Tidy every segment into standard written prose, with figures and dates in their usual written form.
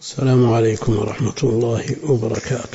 السلام عليكم ورحمة الله وبركاته.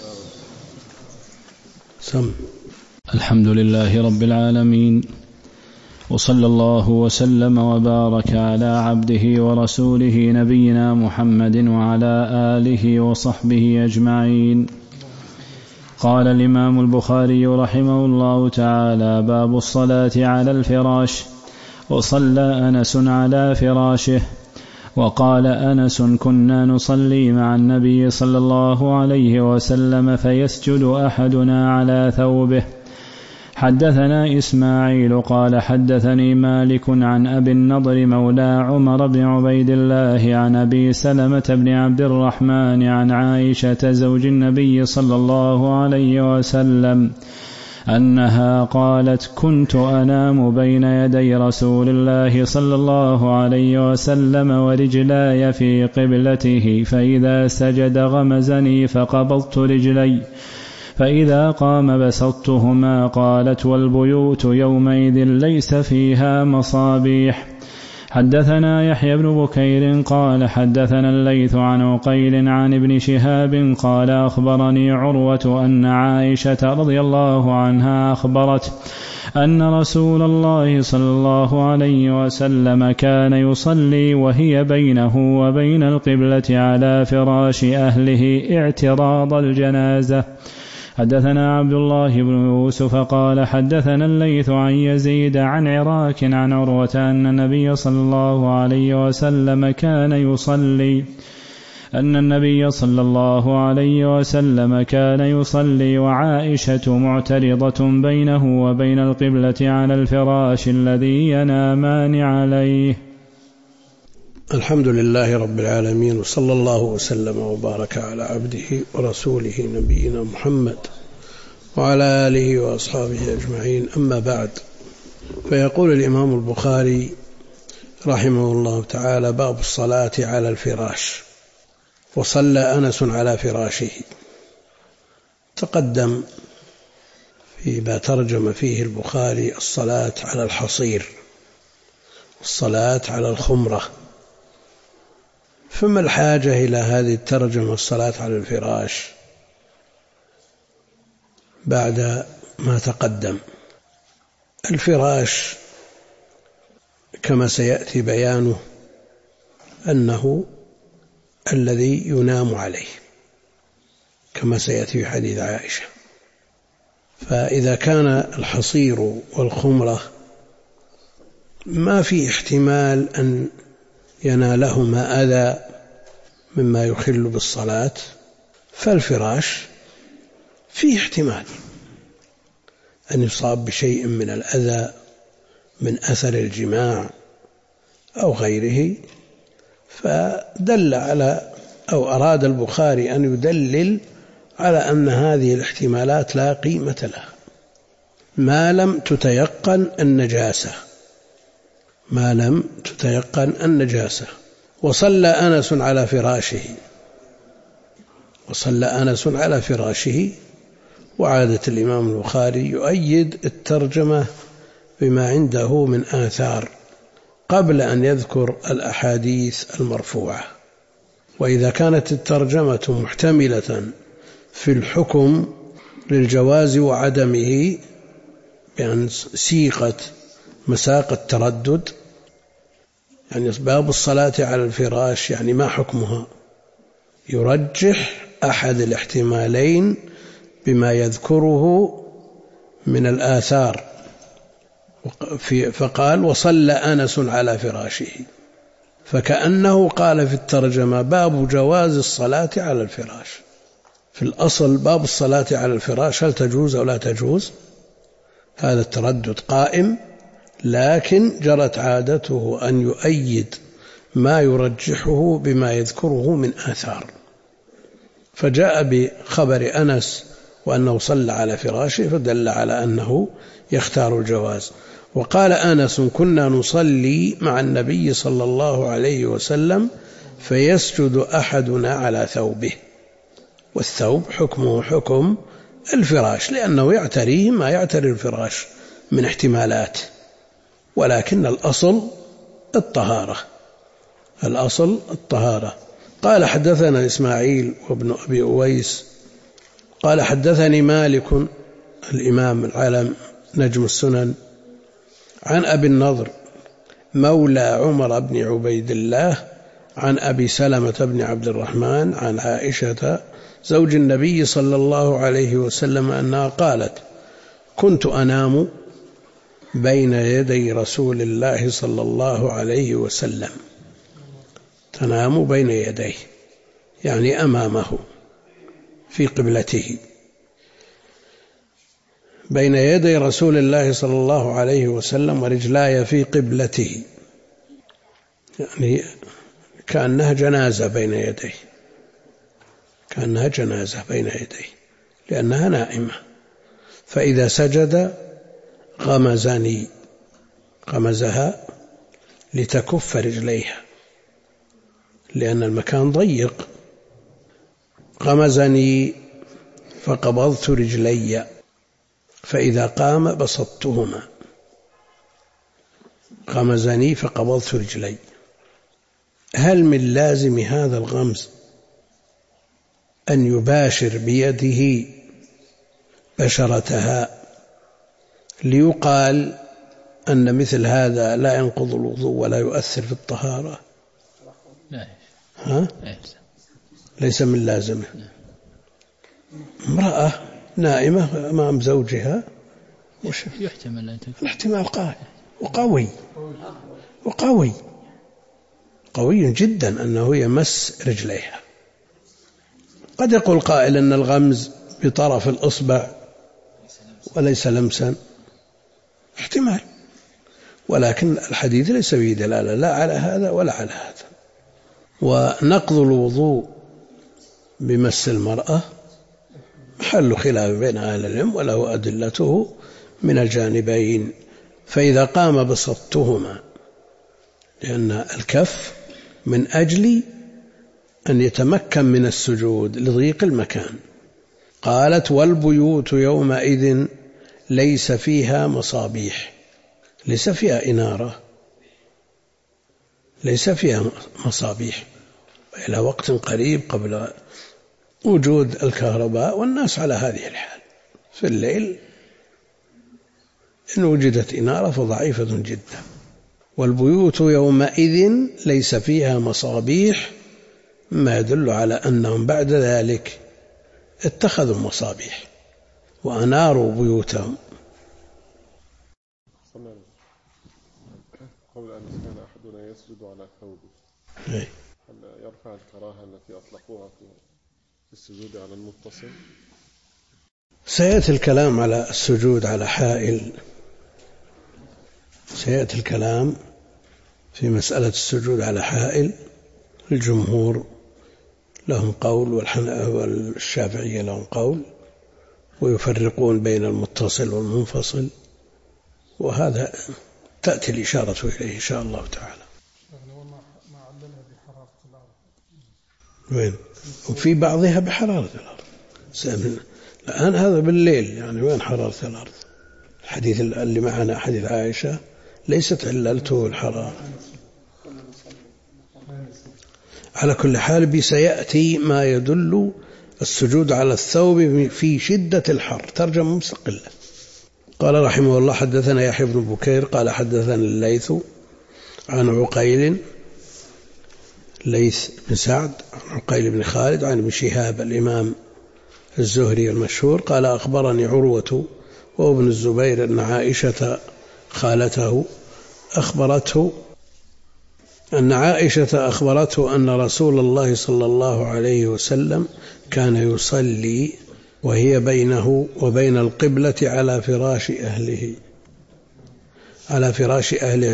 الحمد لله رب العالمين، وصلى الله وسلم وبارك على عبده ورسوله نبينا محمد وعلى آله وصحبه أجمعين. قال الإمام البخاري رحمه الله تعالى: باب الصلاة على الفراش. وصلى أنس على فراشه. وقال أنس: كنا نصلي مع النبي صلى الله عليه وسلم فيسجد أحدنا على ثوبه. حدثنا إسماعيل قال حدثني مالك عن أبي النضر مولى عمر بن عبيد الله عن أبي سلمة بن عبد الرحمن عن عائشة زوج النبي صلى الله عليه وسلم أنها قالت: كنت أنام بين يدي رسول الله صلى الله عليه وسلم ورجلاي في قبلته، فإذا سجد غمزني فقبضت رجلي، فإذا قام بسطتهما. قالت: والبيوت يومئذ ليس فيها مصابيح. حدثنا يحيى بن بكير قال حدثنا الليث عن عقيل عن ابن شهاب قال أخبرني عروة أن عائشة رضي الله عنها أخبرت أن رسول الله صلى الله عليه وسلم كان يصلي وهي بينه وبين القبلة على فراش أهله اعتراض الجنازة. حدثنا عبد الله بن يوسف قال حدثنا الليث عن يزيد عن عراك عن عروة أن النبي صلى الله عليه وسلم كان يصلي وعائشة معترضة بينه وبين القبلة على الفراش الذي ينامان عليه. الحمد لله رب العالمين، وصلى الله وسلم وبارك على عبده ورسوله نبينا محمد وعلى آله وأصحابه أجمعين. أما بعد، فيقول الإمام البخاري رحمه الله تعالى: باب الصلاة على الفراش. وصلى أنس على فراشه. تقدم فيما ترجم فيه البخاري الصلاة على الحصير والصلاة على الخمرة، فما الحاجة إلى هذه الترجمة الصلاة على الفراش بعد ما تقدم؟ الفراش كما سيأتي بيانه أنه الذي ينام عليه، كما سيأتي في حديث عائشة. فإذا كان الحصير والخمرة ما في احتمال أن ينالهما أذى مما يخل بالصلاة، فالفراش فيه احتمال أن يصاب بشيء من الأذى من أثر الجماع أو غيره، فدل على أو أراد البخاري أن يدلل على أن هذه الاحتمالات لا قيمة لها ما لم تتيقن النجاسة. وصلى أنس على فراشه. وعادة الإمام البخاري يؤيد الترجمة بما عنده من آثار قبل أن يذكر الأحاديث المرفوعة. وإذا كانت الترجمة محتملة في الحكم للجواز وعدمه بأن سيقت مساق التردد، يعني باب الصلاة على الفراش، يعني ما حكمها؟ يرجح أحد الاحتمالين بما يذكره من الآثار. فقال: وصلى أنس على فراشه، فكأنه قال في الترجمة باب جواز الصلاة على الفراش. في الأصل باب الصلاة على الفراش هل تجوز أو لا تجوز؟ هذا التردد قائم، لكن جرت عادته أن يؤيد ما يرجحه بما يذكره من آثار، فجاء بخبر أنس وأنه صلى على فراشه، فدل على أنه يختار الجواز. وقال أنس: كنا نصلي مع النبي صلى الله عليه وسلم فيسجد أحدنا على ثوبه. والثوب حكمه حكم الفراش، لأنه يعتريه ما يعتري الفراش من احتمالات، ولكن الأصل الطهارة. قال حدثنا إسماعيل وابن أبي أويس قال حدثني مالك الإمام العالم نجم السنن عن أبي النضر مولى عمر بن عبيد الله عن أبي سلمة بن عبد الرحمن عن عائشة زوج النبي صلى الله عليه وسلم أنها قالت كنت أنام بين يدي رسول الله صلى الله عليه وسلم. تنام بين يديه يعني أمامه في قبلته، بين يدي رسول الله صلى الله عليه وسلم ورجلاي في قبلته، يعني كأنها جنازة بين يديه، كأنها جنازة بين يديه لأنها نائمة. فإذا سجد غمزني، غمزها لتكف رجليها لأن المكان ضيق. غمزني فقبضت رجلي فإذا قام بسطتهما. غمزني فقبضت رجلي. هل من لازم هذا الغمز أن يباشر بيده بشرتها ليقال أن مثل هذا لا ينقض الوضوء ولا يؤثر في الطهارة؟ ها؟ ليس من لازمه. امرأة نائمة أمام زوجها يحتمل أن تكون الاحتمال قائم وقوي قوي جدا أنه يمس رجليها. قد يقول قائل أن الغمز بطرف الإصبع وليس لمسا، احتمال، ولكن الحديث ليس فيه دلالة لا على هذا ولا على هذا. ونقض الوضوء بمس المرأة محل خلاف بين أهل العلم وله أدلته من الجانبين. فإذا قام بسطتهما لأن الكف من أجل أن يتمكن من السجود لضيق المكان. قالت والبيوت يومئذ ليس فيها مصابيح، ليس فيها إنارة، ليس فيها مصابيح، إلى وقت قريب قبل وجود الكهرباء والناس على هذه الحال. في الليل إن وجدت إنارة فضعيفة جدا. والبيوت يومئذ ليس فيها مصابيح، ما يدل على أنهم بعد ذلك اتخذوا مصابيح وأناروا بيوتهم. قبل أن كان أحدنا يسجد على ثوبه هل يرفع الكراهة التي أطلقوها في السجود على المتصل؟ سيأتي الكلام على السجود على حائل، سيأتي الكلام في مسألة السجود على حائل. الجمهور لهم قول والشافعية لهم قول، ويفرقون بين المتصل والمنفصل، وهذا تأتي الإشارة إليه إن شاء الله تعالى. ما علمها بحرارة الأرض وين؟ وفي بعضها بحرارة الأرض. الآن هذا بالليل، يعني وين حرارة الأرض؟ الحديث اللي معنا حديث عائشة ليست علته الحرارة. على كل حال سيأتي ما يدل السجود على الثوب في شدة الحر، ترجمة مستقلة. قال رحمه الله حدثنا يحيى بن بكير قال حدثنا الليث عن عقيل، ليث بن سعد عن عقيل بن خالد عن ابن شهاب الإمام الزهري المشهور قال أخبرني عروة وابن الزبير أن عائشة خالته أخبرته أن رسول الله صلى الله عليه وسلم كان يصلي وهي بينه وبين القبلة على فراش أهله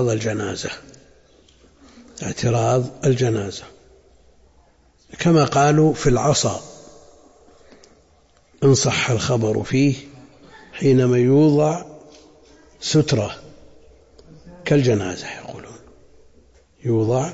اعتراض الجنازة كما قالوا في العصا إن صح الخبر فيه حينما يوضع سترة كالجنازة، يقولون يوضع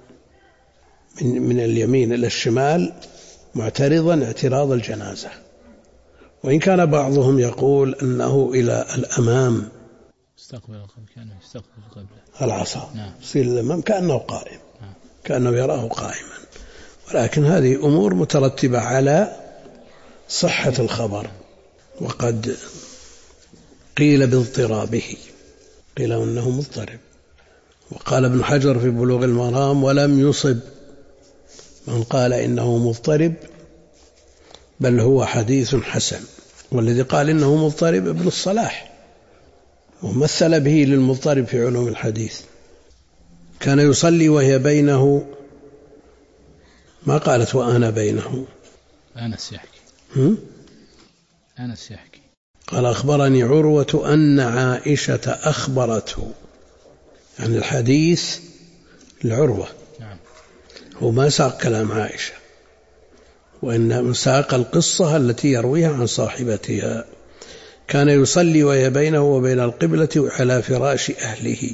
من اليمين إلى الشمال معترضا اعتراض الجنازة. وإن كان بعضهم يقول أنه إلى الأمام كان يستقبل القبلة العصا، نعم. يصير الأمام كأنه قائم، كأنه يراه قائما. ولكن هذه أمور مترتبة على صحة الخبر، وقد قيل باضطرابه، قيل أنه مضطرب. وقال ابن حجر في بلوغ المرام: ولم يصب من قال إنه مضطرب، بل هو حديث حسن. والذي قال إنه مضطرب ابن الصلاح، ومثل به للمضطرب في علوم الحديث. كان يصلي وهي بينه، ما قالت وأنا بينه، أنس يحكي أنس يحكي قال: أخبرني عروة أن عائشة أخبرته، يعني الحديث لعروة. نعم. هو ما ساق كلام عائشة، وإنما ساق القصة التي يرويها عن صاحبتها. كان يصلي وهي بينه وبين القبلة على فراش أهله،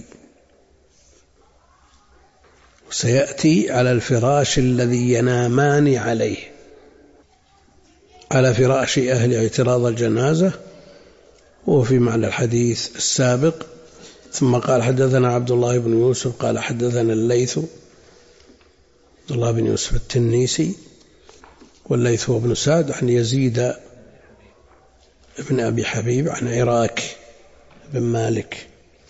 وسيأتي على الفراش الذي ينامان عليه، على فراش أهل اعتراض الجنازة، وهو في معنى الحديث السابق. ثم قال: حدثنا عبد الله بن يوسف قال حدثنا الليث، عبد الله بن يوسف التنيسي، والليث هو ابن سعد، عن يزيد بن أبي حبيب، عن عراك بن مالك،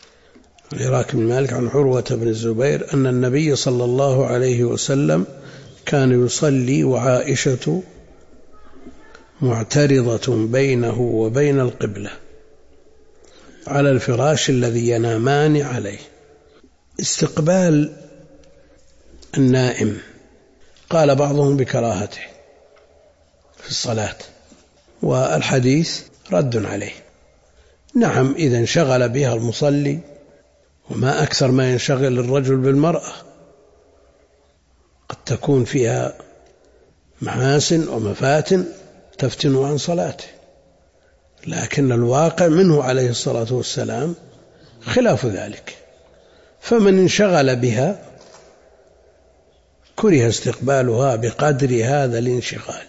عن عروة بن الزبير أن النبي صلى الله عليه وسلم كان يصلي وعائشة معترضة بينه وبين القبلة على الفراش الذي ينامان عليه. استقبال النائم قال بعضهم بكراهته في الصلاة، والحديث رد عليه. نعم، إذا انشغل بها المصلي، وما أكثر ما ينشغل الرجل بالمرأة، قد تكون فيها محاسن ومفاتن تفتن عن صلاته، لكن الواقع منه عليه الصلاة والسلام خلاف ذلك. فمن انشغل بها كره استقبالها بقدر هذا الانشغال.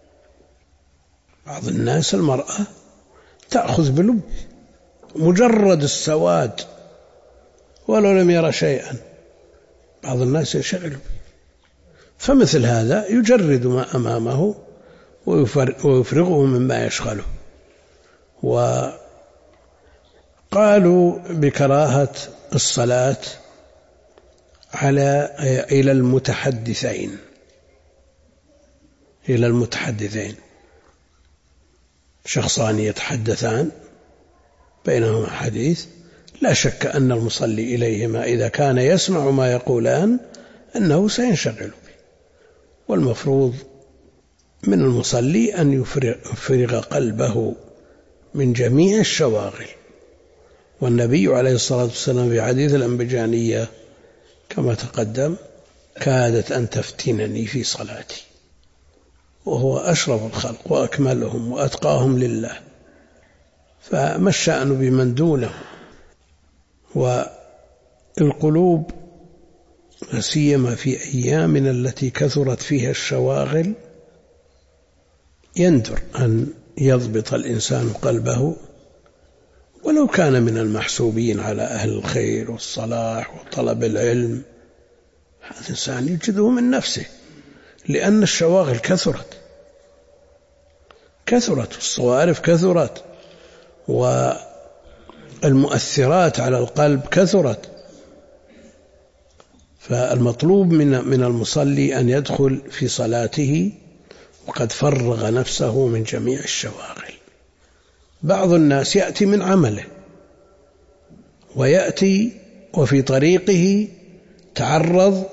بعض الناس المرأة تأخذ بلب، مجرد السواد ولو لم يرى شيئا، بعض الناس ينشغل به. فمثل هذا يجرد ما أمامه ويفرغه مما يشغله. وقالوا بكراهة الصلاة إلى المتحدثين، شخصان يتحدثان بينهما حديث، لا شك أن المصلي إليهما إذا كان يسمع ما يقولان أنه سينشغل به. والمفروض من المصلي أن يفرغ قلبه من جميع الشواغل. والنبي عليه الصلاة والسلام في حديث الأنبجانية كما تقدم: كادت أن تفتنني في صلاتي، وهو أشرف الخلق وأكملهم وأتقاهم لله، فما الشأن بمن دونه؟ والقلوب سيما في أيامنا التي كثرت فيها الشواغل يندر أن يضبط الإنسان قلبه، ولو كان من المحسوبين على أهل الخير والصلاح وطلب العلم. هذا الإنسان يجده من نفسه، لأن الشواغل كثرت، والصوارف كثرت، والمؤثرات على القلب كثرت. فالمطلوب من المصلي أن يدخل في صلاته وقد فرغ نفسه من جميع الشواغل. بعض الناس يأتي من عمله، ويأتي وفي طريقه تعرض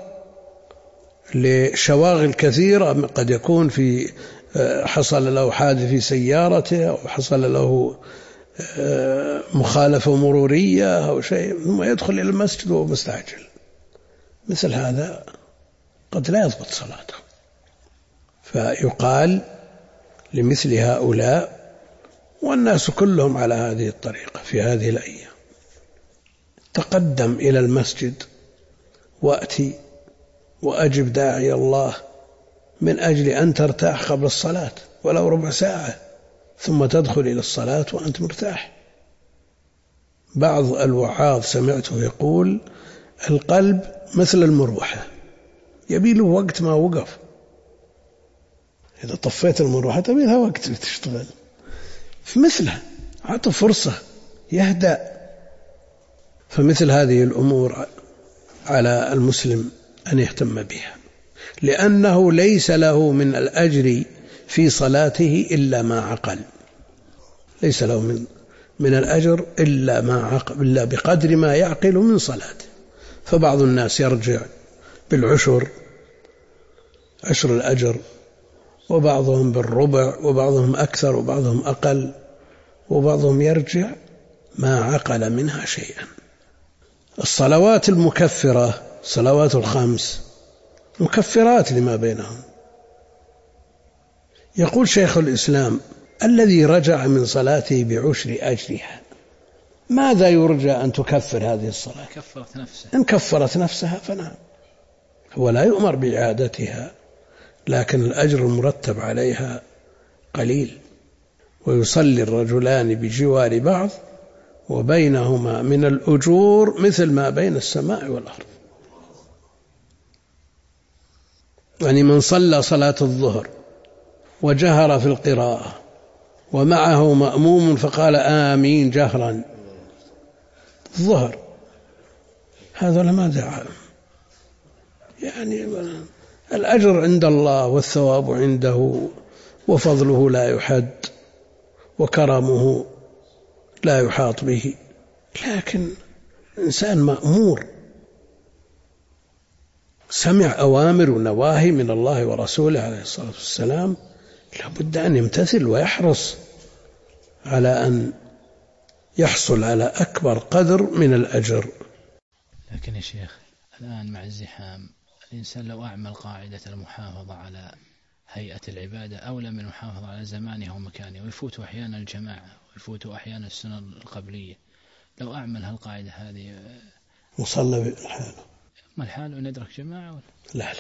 لشواغل كثيرة، قد يكون حصل له حادث في سيارته، أو حصل له مخالفة مرورية أو شيء، ثم يدخل إلى المسجد وهو مستعجل. مثل هذا قد لا يضبط صلاته. فيقال لمثل هؤلاء، والناس كلهم على هذه الطريقة في هذه الأيام: تقدم إلى المسجد وأتي وأجب داعي الله من أجل أن ترتاح قبل الصلاة ولو ربع ساعة، ثم تدخل إلى الصلاة وأنت مرتاح. بعض الوعاظ سمعته يقول: القلب مثل المروحة، يبي له وقت ما وقف إذا طفيت المروحة تبي لها وقت تشتغل، في مثلها أعطوا فرصة يهدأ. فمثل هذه الأمور على المسلم أن يهتم بها، لأنه ليس له من الأجر في صلاته إلا ما عقل، ليس له من الأجر إلا بقدر ما يعقل من صلاته. فبعض الناس يرجع بالعشر، عشر الأجر، وبعضهم بالربع، وبعضهم أكثر وبعضهم أقل، وبعضهم يرجع ما عقل منها شيئا. الصلوات المكفرة، صلوات الخمس مكفرات لما بينهم. يقول شيخ الإسلام: الذي رجع من صلاته بعشر أجرها، ماذا يرجى أن تكفر هذه الصلاة؟ إن كفرت نفسها فنعم، هو لا يؤمر بإعادتها، لكن الأجر المرتب عليها قليل. ويصلي الرجلان بجوار بعض وبينهما من الأجور مثل ما بين السماء والأرض. يعني من صلى صلاة الظهر وجهر في القراءة ومعه مأموم فقال آمين جهرا الظهر، هذا لما دعا، يعني الأجر عند الله والثواب عنده، وفضله لا يحد وكرمه لا يحاط به. لكن إنسان مأمور سمع أوامر ونواهي من الله ورسوله عليه الصلاة والسلام، لابد أن يمتثل ويحرص على أن يحصل على أكبر قدر من الأجر. لكن يا شيخ الآن مع الزحام الإنسان لو أعمل قاعدة المحافظة على هيئة العبادة أولى من المحافظة على زمانه ومكانه، ويفوت أحيانا الجماعة ويفوت أحيانا السنة القبلية. لو أعمل هالقاعدة هذه مصلى بالحال، ما الحال وندرك جماعة لا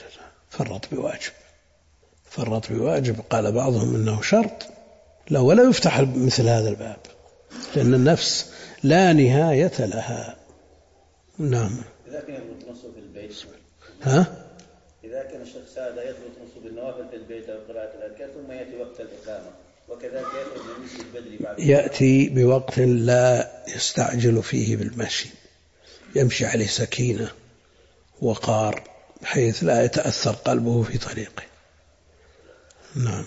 فرط بواجب. قال بعضهم إنه شرط، لا ولا يفتح مثل هذا الباب، لأن النفس لا نهاية لها. نعم. إذا كان يطلب نصه في البيت، إذا كان الشخص هذا يطلب نصه بالنوافل في البيت أو قراءة الأذكار ثم يأتي وقت الإقامة، وكذلك يأتي بالمشي البدري بعد يأتي بوقت لا يستعجل فيه بالمشي، يمشي عليه سكينة وقار بحيث لا يتأثر قلبه في طريقه. نعم.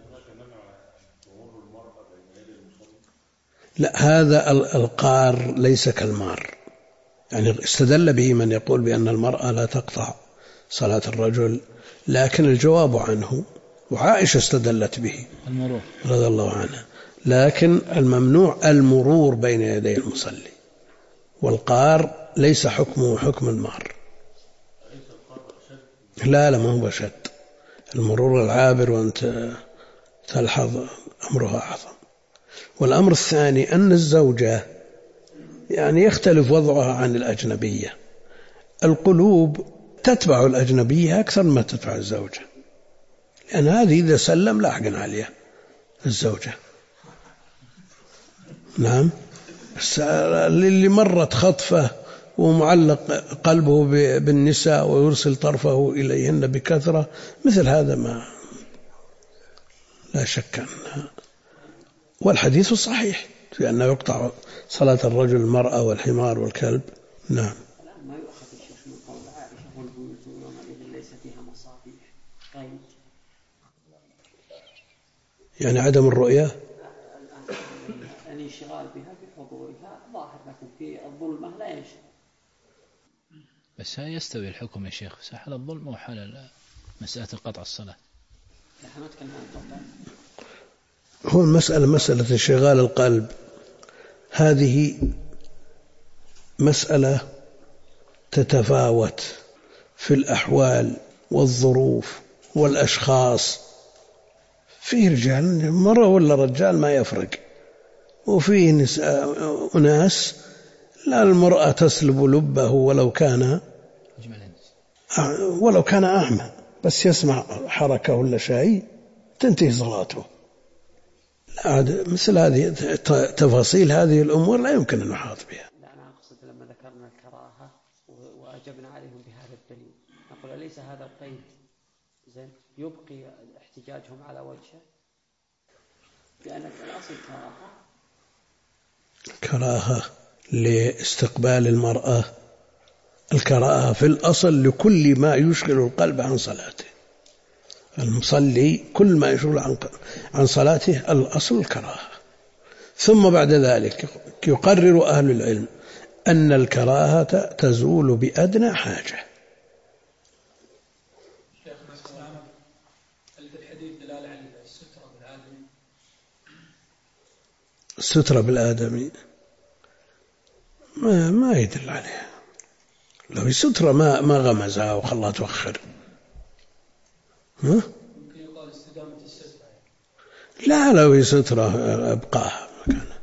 لا، هذا القار ليس كالمار، يعني استدل به من يقول بأن المرأة لا تقطع صلاة الرجل، لكن الجواب عنه، وعائشة استدلت به رضي الله عنها، لكن الممنوع المرور بين يدي المصلي، والقار ليس حكمه حكم المار. لا ما هو بشد، المرور العابر وأنت تلحظ أمرها أعظم. والأمر الثاني أن الزوجة يعني يختلف وضعها عن الأجنبية، القلوب تتبع الأجنبية أكثر ما تتبع الزوجة، لأن هذه إذا سلم لاحقا عليها الزوجة. نعم. اللي مرت خطفة ومعلق قلبه بالنساء ويرسل طرفه إليهن بكثرة، مثل هذا ما لا شك أنها، والحديث صحيح في أنه يقطع صلاة الرجل المرأة والحمار والكلب. نعم. ما يؤخذ الشيخ من قول عائشة والبيوت يومئذ ليس فيها مصابيح، يعني عدم الرؤية، الانشغال بها بحضورها ظاهر، لكن في الظلمة لا ينشغل. بس هل يستوي الحكم يا شيخ حال الظلم وحال مسألة قطع الصلاة؟ هو المسألة مسألة انشغال القلب، هذه مسألة تتفاوت في الأحوال والظروف والأشخاص. فيه رجال مرة ولا رجال ما يفرق، وفيه ناس لا، المرأة تسلب لبه ولو كان أعمى، بس يسمع حركة ولا شيء تنتهي صلاته. مثل هذه تفاصيل هذه الأمور لا يمكن أن نحاط بها. لا، أنا أقصد لما ذكرنا الكراهة وأجبنا عليهم بهذا الدليل، نقول ليس هذا القيد زين يبقي احتجاجهم على وجهه، لأن الأصل كراهة لاستقبال المرأة. الكراهة في الأصل لكل ما يشغل القلب عن صلاته. المصلي كل ما يشغل عن صلاته الأصل الكراهة. ثم بعد ذلك يقرر أهل العلم أن الكراهة تزول بأدنى حاجة. شيخ مثلا هل في الحديث دلالة على السترة بالآدمي؟ السترة بالآدمي ما يدل عليها. لو السترة ما غمزها وخلاها توخر. ممكن يقال استدامة السترة. لا، لو هي سترة أبقاها مكانها.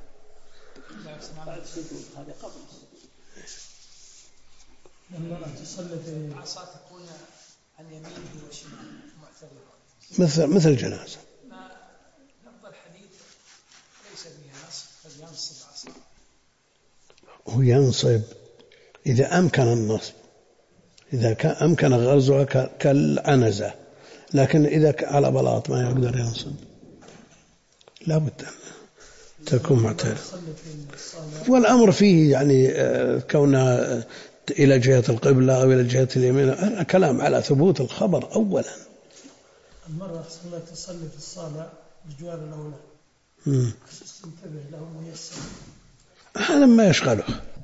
لما تصلي في عصا تكون عن يمينه وشماله معترضة مثل جنازة. لفظ الحديث ليس فيها نصب، فلينصب عصا. هو ينصب إذا أمكن النصب، إذا أمكن غرزها كالعنزة، لكن إذا على بلاط ما يقدر ينصب، لا بد أن تكون معترضة. والأمر فيه يعني كونها إلى جهة القبلة أو إلى جهة اليمين، كلام على ثبوت الخبر أولا. المرة تصلي في الصلاة بجوار الأولى تنتبه له ميسر، هذا ما يشغله،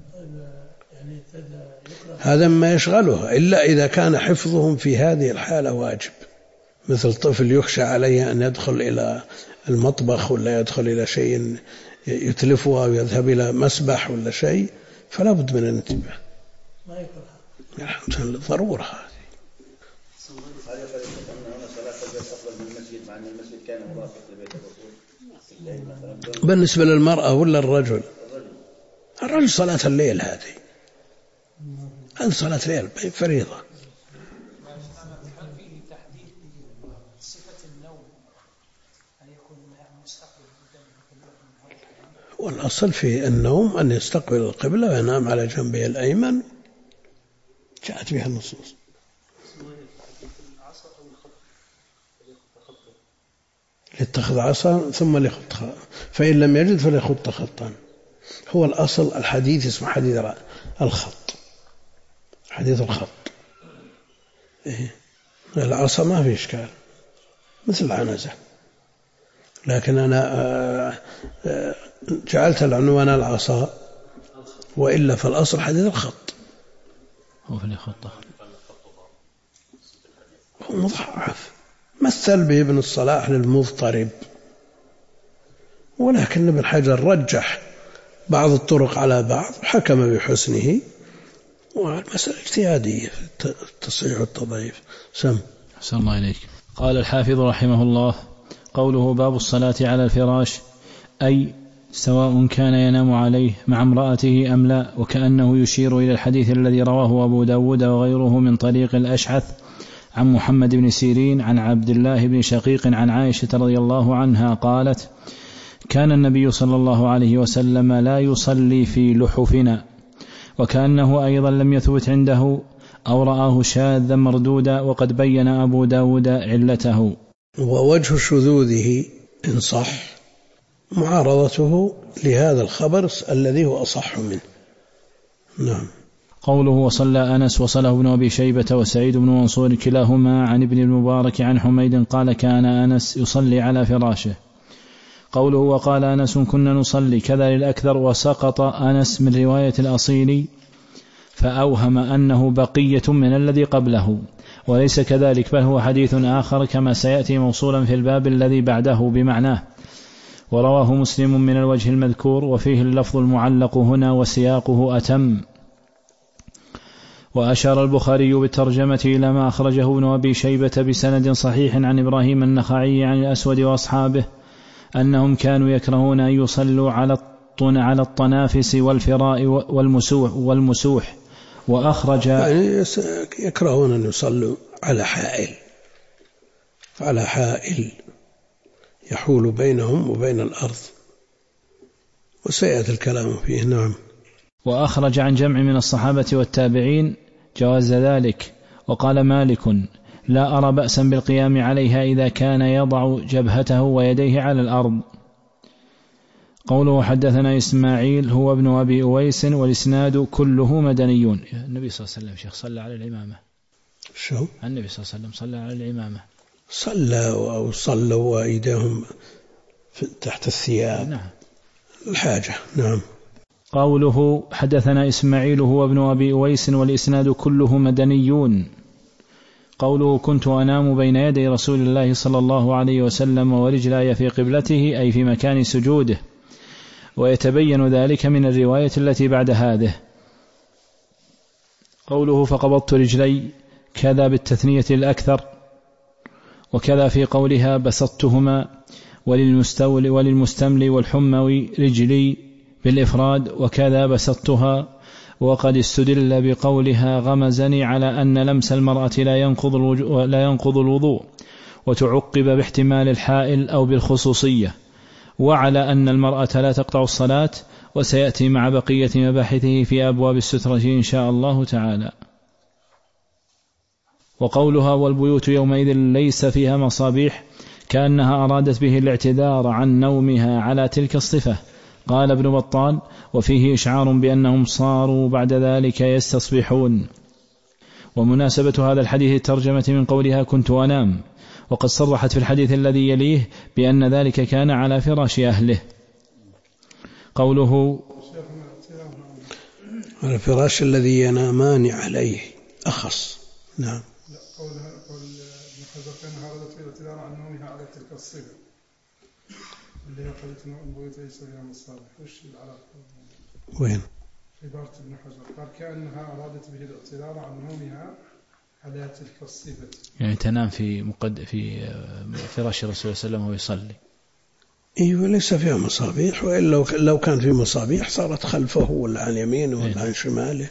هذا ما يشغله إلا إذا كان حفظهم في هذه الحالة واجب، مثل طفل يخشى عليه أن يدخل إلى المطبخ ولا يدخل إلى شيء يتلفه أو يذهب إلى مسبح ولا شيء، فلا بد من الانتباه. ما يكره ضرورة هذه. هل يقال أن هنا صلاة الفجر أفضل من المسجد مع أن المسجد كان مرافق لبيت الرسول؟ بالنسبة للمرأة ولا الرجل؟ الرجل صلاة الليل هذه صلاة الليل فريضة. هل فيه تحديد صفة النوم أن يكون مستقبل القبلة؟ والأصل في النوم أن يستقبل القبلة وينام على جنبه الأيمن، جاءت بها النصوص. يتخذ عصا ثم ليخط خطا، فإن لم يجد فليخط خطا. هو الأصل الحديث اسمه حديث الخط، حديث الخط. العصا ما في إشكال مثل العنزة، لكن أنا جعلت العنوان العصا، وإلا فالأصل حديث الخط. هو في الخطة هو مضاعف، مثل به ابن الصلاح للمضطرب، ولكن ابن حجر رجح بعض الطرق على بعض، حكم بحسنه، والمسألة اجتهادية في التصحيح والتضعيف. أحسن الله إليك. قال الحافظ رحمه الله: قوله باب الصلاة على الفراش، أي سواء كان ينام عليه مع امرأته أم لا، وكأنه يشير إلى الحديث الذي رواه أبو داود وغيره من طريق الأشعث عن محمد بن سيرين عن عبد الله بن شقيق عن عائشة رضي الله عنها قالت: كان النبي صلى الله عليه وسلم لا يصلي في لحفنا، وكأنه أيضا لم يثبت عنده أو رآه شاذا مردودا، وقد بين أبو داود علته. ووجه شذوذه إن صح معارضته لهذا الخبر الذي هو أصح منه. نعم. قوله وصلى أنس وصله ابن أبي شيبة وسعيد بن منصور كلاهما عن ابن المبارك عن حميد قال: كان أنس يصلي على فراشه. قوله وقال أنس كنا نصلي كذا للأكثر، وسقط أنس من رواية الأصيل فأوهم أنه بقية من الذي قبله، وليس كذلك، بل هو حديث آخر كما سيأتي موصولا في الباب الذي بعده بمعناه. ورواه مسلم من الوجه المذكور، وفيه اللفظ المعلق هنا وسياقه أتم. وأشار البخاري بالترجمة إلى ما أخرجه ابن أبي شيبة بسند صحيح عن إبراهيم النخعي عن الأسود وأصحابه أنهم كانوا يكرهون أن يصلوا على الطنافس والفراء والمسوح. وأخرج يعني يكرهون أن يصلوا على حائل يحول بينهم وبين الأرض، وسيأتي الكلام فيه. نعم. وأخرج عن جمع من الصحابة والتابعين جواز ذلك. وقال مالك: لا أرى بأسا بالقيام عليها إذا كان يضع جبهته ويديه على الأرض. قوله حدثنا إسماعيل هو ابن أبي أويس والإسناد كله مدنيون. النبي صلى الله عليه وسلم شيخ صلى على العمامة. شو؟ النبي صلى الله عليه وسلم صلى على العمامة. صلوا وأيديهم تحت الثياب. نعم. الحاجة. نعم. قوله حدثنا إسماعيل هو ابن أبي أويس والإسناد كله مدنيون. قوله كنت أنام بين يدي رسول الله صلى الله عليه وسلم ورجلاي في قبلته أي في مكان سجوده، ويتبين ذلك من الرواية التي بعد هذه. قوله فقبضت رجلي كذا بالتثنية الأكثر، وكذا في قولها بسطتهما، وللمستملي والحموي رجلي بالإفراد، وكذا بسطتها. وقد استدل بقولها غمزني على أن لمس المرأة لا ينقض الوضوء، وتعقب باحتمال الحائل أو بالخصوصية، وعلى أن المرأة لا تقطع الصلاة، وسيأتي مع بقية مباحثه في أبواب السترة إن شاء الله تعالى. وقولها والبيوت يومئذ ليس فيها مصابيح كأنها أرادت به الاعتذار عن نومها على تلك الصفة. قال ابن بطال وفيه إشعار بأنهم صاروا بعد ذلك يستصبحون. ومناسبة هذا الحديث الترجمة من قولها كنت أنام، وقد صرحت في الحديث الذي يليه بأن ذلك كان على فراش أهله. قوله على الفراش الذي ينامان عليه أخص. نعم. قول ابن حجر كأنها أرادت به الاعتذار عن نومها على تلك الصفة اللي هي قالت إنه البيوت ليس فيها مصابيح. وش العلاقة؟ وين؟ في عبارة ابن حجر قال كأنها أرادت به الاعتذار عن نومها على تلك الصفة، يعني تنام في فراش الرسول صلى الله عليه وسلم وهو يصلي. ايوه ليس فيها مصابيح، وإلا لو كان في مصابيح صارت خلفه ولا عن يمينه ولا عن شماله.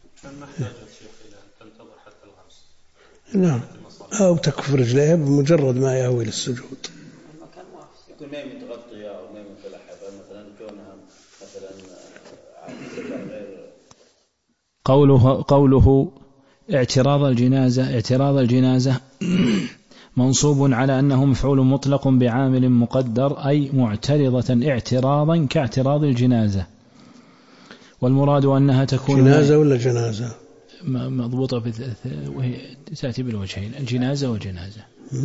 نعم. أو تكف رجليها بمجرد ما يهوي للسجود. يكون ما متغطية أو ما مفلحة، فمثلا كونها مثلا غير. قوله اعتراض الجنازة منصوب على أنه مفعول مطلق بعامل مقدر، أي معترضة اعتراضا كاعتراض الجنازة. والمراد أنها تكون جنازة ولا جنازة مضبوطة وهي تأتي بالوجهين، الجنازة والجنازة.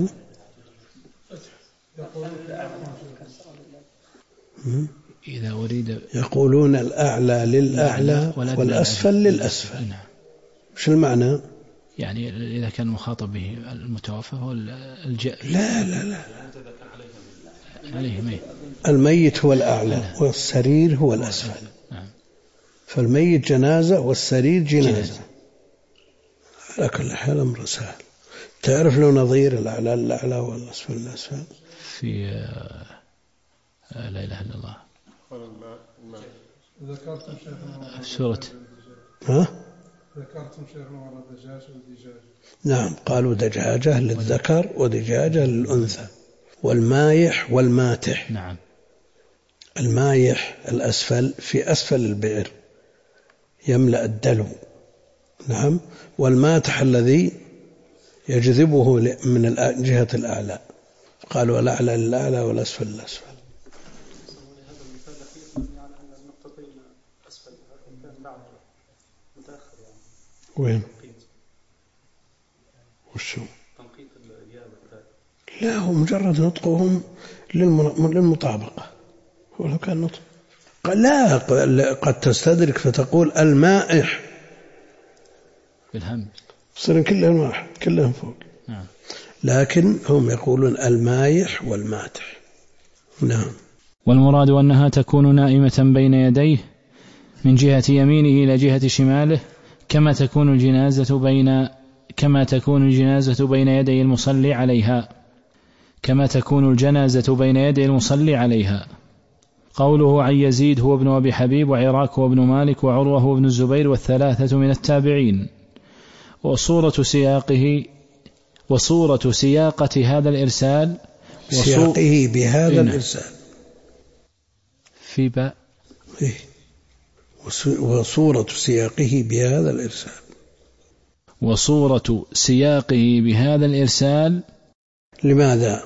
إذا أريد يقولون الأعلى للأعلى والأسفل للأسفل. وش المعنى؟ يعني إذا كان مخاطب به المتوفى هو لا عليه ميت. الميت هو الأعلى والسرير هو الأسفل. فالميت جنازة والسرير جنازة. على كل حال أمر سهل. تعرف له نظير الأعلى للأعلى والأسفل للأسفل في لا إله إلا الله. ذكرتم شيخنا سورة ذكرتم شيخنا ورا دجاجة ودجاجة. نعم قالوا دجاجة للذكر ودجاجة للأنثى. والمايح والماتح. نعم. المايح الأسفل في أسفل البئر يملأ الدلو. نعم. والماتح الذي يجذبه من جهة الأعلى. قالوا الأعلى للأعلى والأسفل للأسفل. وين؟ وشو؟ لا هو مجرد نطقهم للمطابقة. هو لو كان نطق لا قد تستدرك فتقول المائح بالهم صار كلهم واحد كلهم فوق. نعم. لكن هم يقولون المايح والماتح. نعم. والمراد أنها تكون نائمة بين يديه من جهة يمينه إلى جهة شماله، كما تكون الجنازة بين يدي المصلي عليها، كما تكون الجنازة بين يدي المصلي عليها. قوله عن يزيد هو ابن أبي حبيب وعراك هو ابن مالك وعروة هو ابن الزبير والثلاثة من التابعين. وصورة سياقة هذا الإرسال سياقه بهذا الإرسال في باء وصورة سياقه بهذا الإرسال. وصورة سياقه بهذا الإرسال. لماذا؟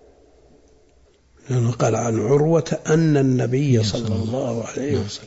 لأنه قال عن عروة أن النبي صلى الله عليه وسلم،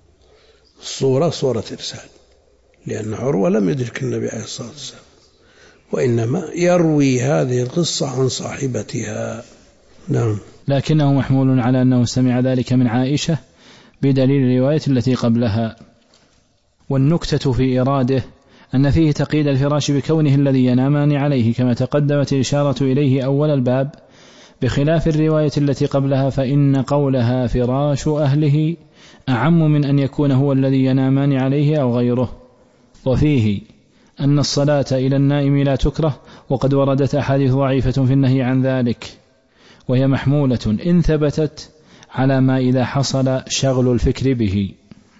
صورة إرسال، لأن عروة لم يدرك النبي عليه الصلاة والسلام، وإنما يروي هذه القصة عن صاحبتها. نعم. لكنه محمول على أنه سمع ذلك من عائشة بدليل الرواية التي قبلها. والنكتة في إراده أن فيه تقييد الفراش بكونه الذي ينامان عليه كما تقدمت الإشارة إليه أول الباب، بخلاف الرواية التي قبلها فإن قولها فراش أهله أعم من أن يكون هو الذي ينامان عليه أو غيره. وفيه أن الصلاة إلى النائم لا تكره، وقد وردت أحاديث ضعيفة في النهي عن ذلك، وهي محمولة إن ثبتت على ما إذا حصل شغل الفكر به.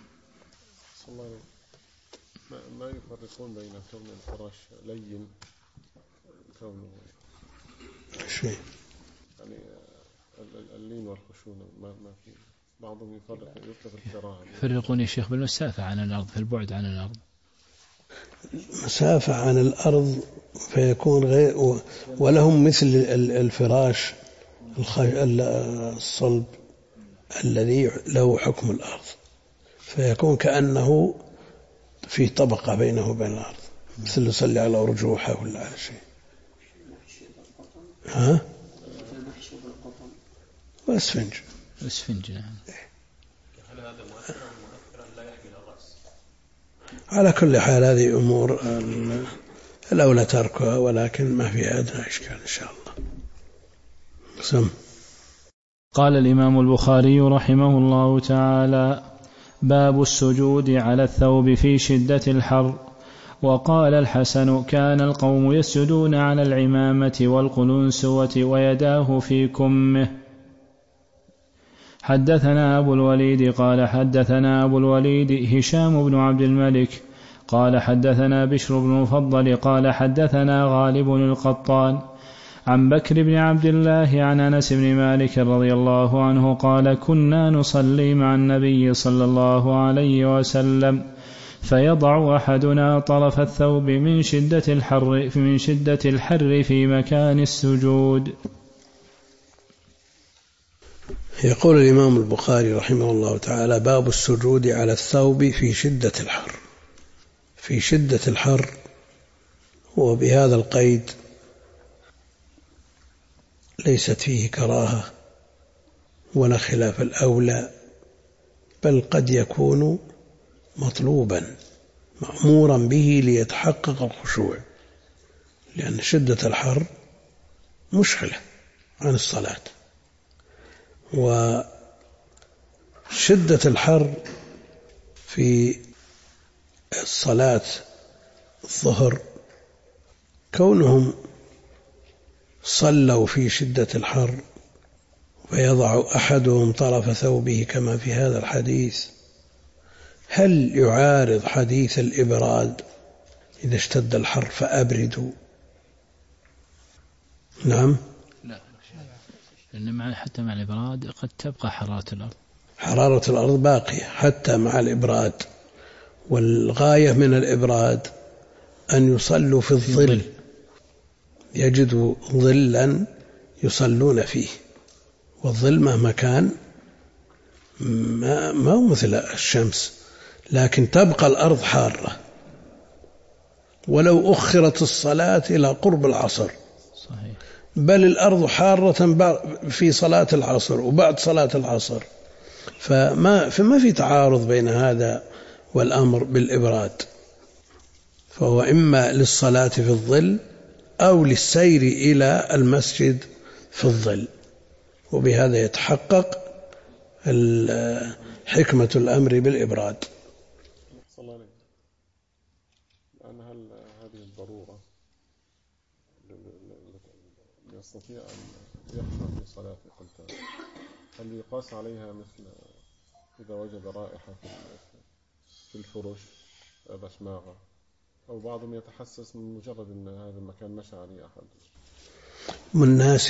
ما يفرقون بين كون الفراش لين كونه شيء يعني اللين والخشونة، ما في بعضهم يفرق في الكراهة. يفرقون يا شيخ بالمسافة عن الأرض، في البعد عن الأرض، مسافة عن الأرض فيكون غير، ولهم مثل الفراش الصلب الذي له حكم الأرض، فيكون كأنه في طبقة بينه وبين الأرض، مثل يصلي على أرجوحة ولا على شيء. ها؟ واسفنج. نعم. هل هذا مؤثرا لا يحمل الرأس؟ على كل حال هذه أمور الأولى تركها، ولكن ما فيها أدنى إشكال إن شاء الله. سم. قال الإمام البخاري رحمه الله تعالى: باب السجود على الثوب في شدة الحر. وقال الحسن: كان القوم يسجدون على العمامة والقلنسوة ويداه في كمه. حدثنا أبو الوليد قال حدثنا أبو الوليد هشام بن عبد الملك قال حدثنا بشر بن المفضل قال حدثنا غالب القطان عن بكر بن عبد الله عن أنس بن مالك رضي الله عنه قال: كنا نصلي مع النبي صلى الله عليه وسلم فيضع أحدنا طرف الثوب من شدة الحر في مكان السجود. يقول الإمام البخاري رحمه الله تعالى: باب السجود على الثوب في شدة الحر. في شدة الحر، وبهذا القيد ليست فيه كراهة ولا خلاف الأولى، بل قد يكون مطلوبا مأمورا به ليتحقق الخشوع، لأن شدة الحر مشغلة عن الصلاة. وشدة الحر في الصلاة الظهر، كونهم صلوا في شدة الحر ويضع أحدهم طرف ثوبه كما في هذا الحديث، هل يعارض حديث الإبراد إذا اشتد الحر فأبردوا؟ نعم. لا، لأن حتى مع الإبراد قد تبقى حرارة الأرض. حرارة الأرض باقية حتى مع الإبراد، والغاية من الإبراد أن يصلوا في الظل، يجدوا ظلا يصلون فيه، والظل مهما كان ما هو مثل الشمس، لكن تبقى الأرض حارة ولو أخرت الصلاة إلى قرب العصر. صحيح. بل الأرض حارة في صلاة العصر وبعد صلاة العصر، فما في تعارض بين هذا والأمر بالإبراد، فهو إما للصلاة في الظل أو للسير إلى المسجد في الظل، وبهذا يتحقق حكمة الأمر بالإبراد. لأن هل هذه الضرورة يستطيع أن يخشى في صلاته، هل يقاس عليها مثل إذا وجد رائحة في الفرش بشماغة، أو بعضهم يتحسس من مجرد أن هذا المكان مشى عليه أحد؟ والناس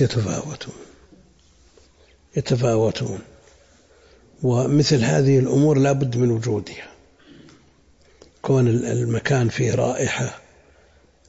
يتفاوتون، ومثل هذه الأمور لا بد من وجودها. كون المكان فيه رائحة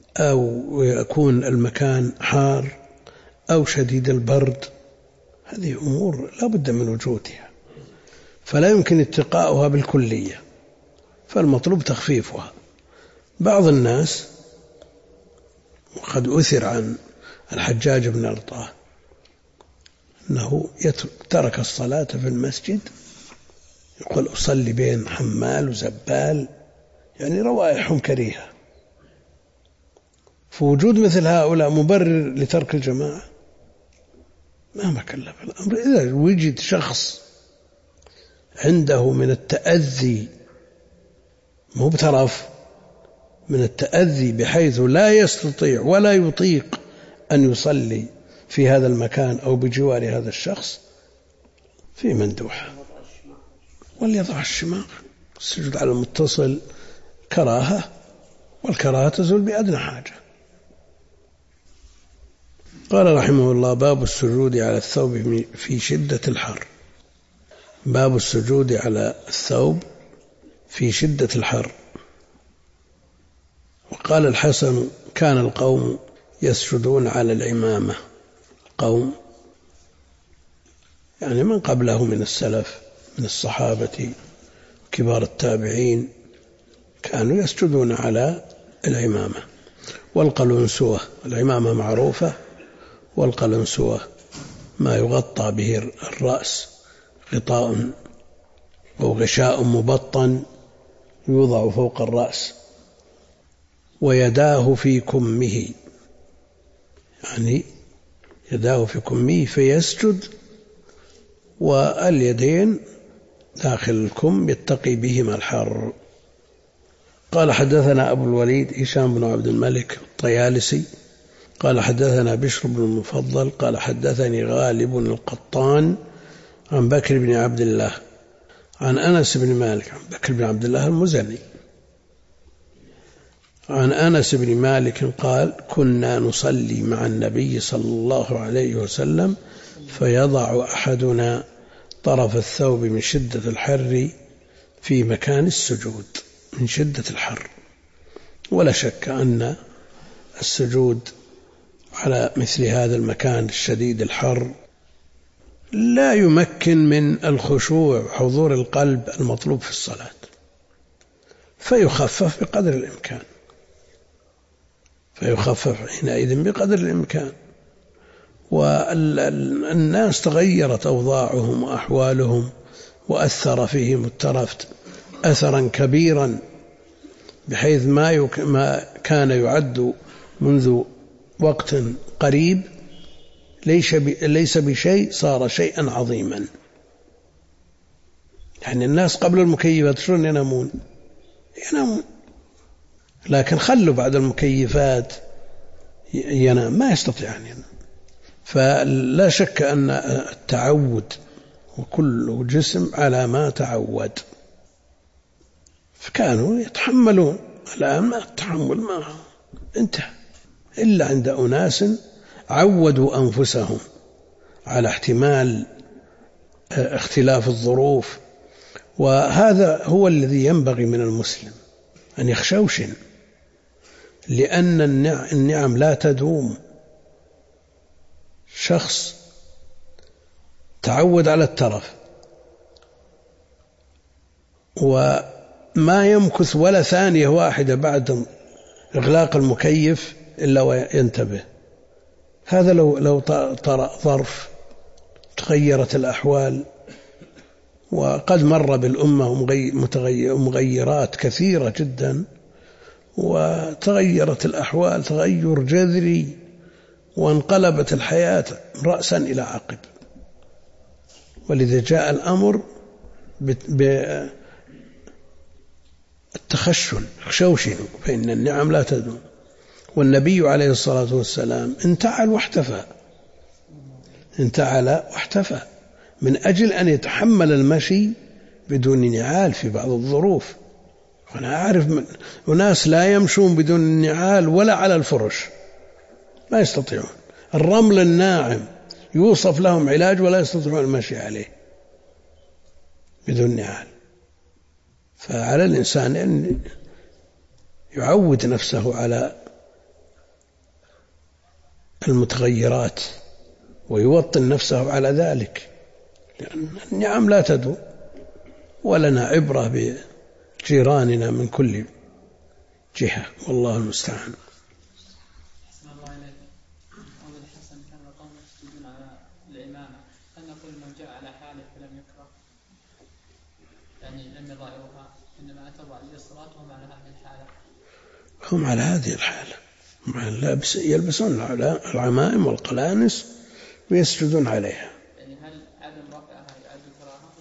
أو يكون المكان حار أو شديد البرد، هذه أمور لا بد من وجودها، فلا يمكن اتقاؤها بالكلية، فالمطلوب تخفيفها. بعض الناس، وقد أثر عن الحجاج بن أرطاه أنه ترك الصلاة في المسجد، يقول أصلي بين حمال وزبال، يعني روائحهم كريهة. فوجود مثل هؤلاء مبرر لترك الجماعة؟ ما كلف الأمر. إذا وجد شخص عنده من التأذي مبترف، من التأذي بحيث لا يستطيع ولا يطيق أن يصلي في هذا المكان أو بجوار هذا الشخص، في مندوحة. وليضع الشماغ. السجود على المتصل كراهة، والكراهة تزول بأدنى حاجة. قال رحمه الله: باب السجود على الثوب في شدة الحر. باب السجود على الثوب في شدة الحر. وقال الحسن: كان القوم يسجدون على العمامة. قوم يعني من قبله من السلف من الصحابة كبار التابعين كانوا يسجدون على العمامة. والقلنسوة، العمامة معروفة، والقلنسوة ما يغطى به الرأس، غطاء أو غشاء مبطن يوضع فوق الرأس. ويداه في كمه، يعني يداه في كمه فيسجد، واليدين داخل الكم يتقي بهما الحر. قال: حدثنا أبو الوليد هشام بن عبد الملك الطيالسي قال: حدثنا بشر بن المفضل قال: حدثني غالب القطان عن بكر بن عبد الله عن أنس بن مالك، عن بكر بن عبد الله المزني، عن أنس بن مالك قال: كنا نصلي مع النبي صلى الله عليه وسلم فيضع أحدنا طرف الثوب من شدة الحر في مكان السجود، من شدة الحر. ولا شك أن السجود على مثل هذا المكان الشديد الحر لا يمكن من الخشوع وحضور القلب المطلوب في الصلاة، فيخفف بقدر الإمكان، فيخفف حينئذ بقدر الإمكان. والناس تغيرت أوضاعهم وأحوالهم، وأثر فيهم الترف أثرا كبيرا، بحيث ما كان يعد منذ وقت قريب ليس بشيء صار شيئا عظيما. يعني الناس قبل المكيفات شلون ينامون، لكن خلوا بعد المكيفات ينام، ما يستطيع أن ينام. فلا شك أن التعود، وكل جسم على ما تعود، فكانوا يتحملون. الآن ما التحمل ما انتهى، إلا عند أناس عودوا أنفسهم على احتمال اختلاف الظروف. وهذا هو الذي ينبغي من المسلم أن يخشوشن، لأن النعم لا تدوم. شخص تعود على الترف وما يمكث ولا ثانية واحدة بعد إغلاق المكيف إلا وينتبه. هذا لو طرأ ظرف تغيرت الأحوال، وقد مر بالأمة مغيرات كثيرة جدا، وتغيرت الأحوال تغير جذري، وانقلبت الحياة رأسا إلى عقب. ولذا جاء الأمر بالتخشن، خشوشنوا فإن النعم لا تدوم. والنبي عليه الصلاة والسلام انتعل واحتفى من أجل أن يتحمل المشي بدون نعال في بعض الظروف. وأنا أعرف أناس لا يمشون بدون النعال ولا على الفرش، ما يستطيعون. الرمل الناعم يوصف لهم علاج ولا يستطيعون المشي عليه بدون نعال. فعلى الإنسان أن يعود نفسه على المتغيرات ويوطن نفسه على ذلك، لأن النعم لا تدوم، ولنا عبرة بجيراننا من كل جهة، والله المستعان. هم على هذه الحالة يلبسون العمائم والقلانس ويسجدون عليها. يعني هل عدم رفعها يعد كراهة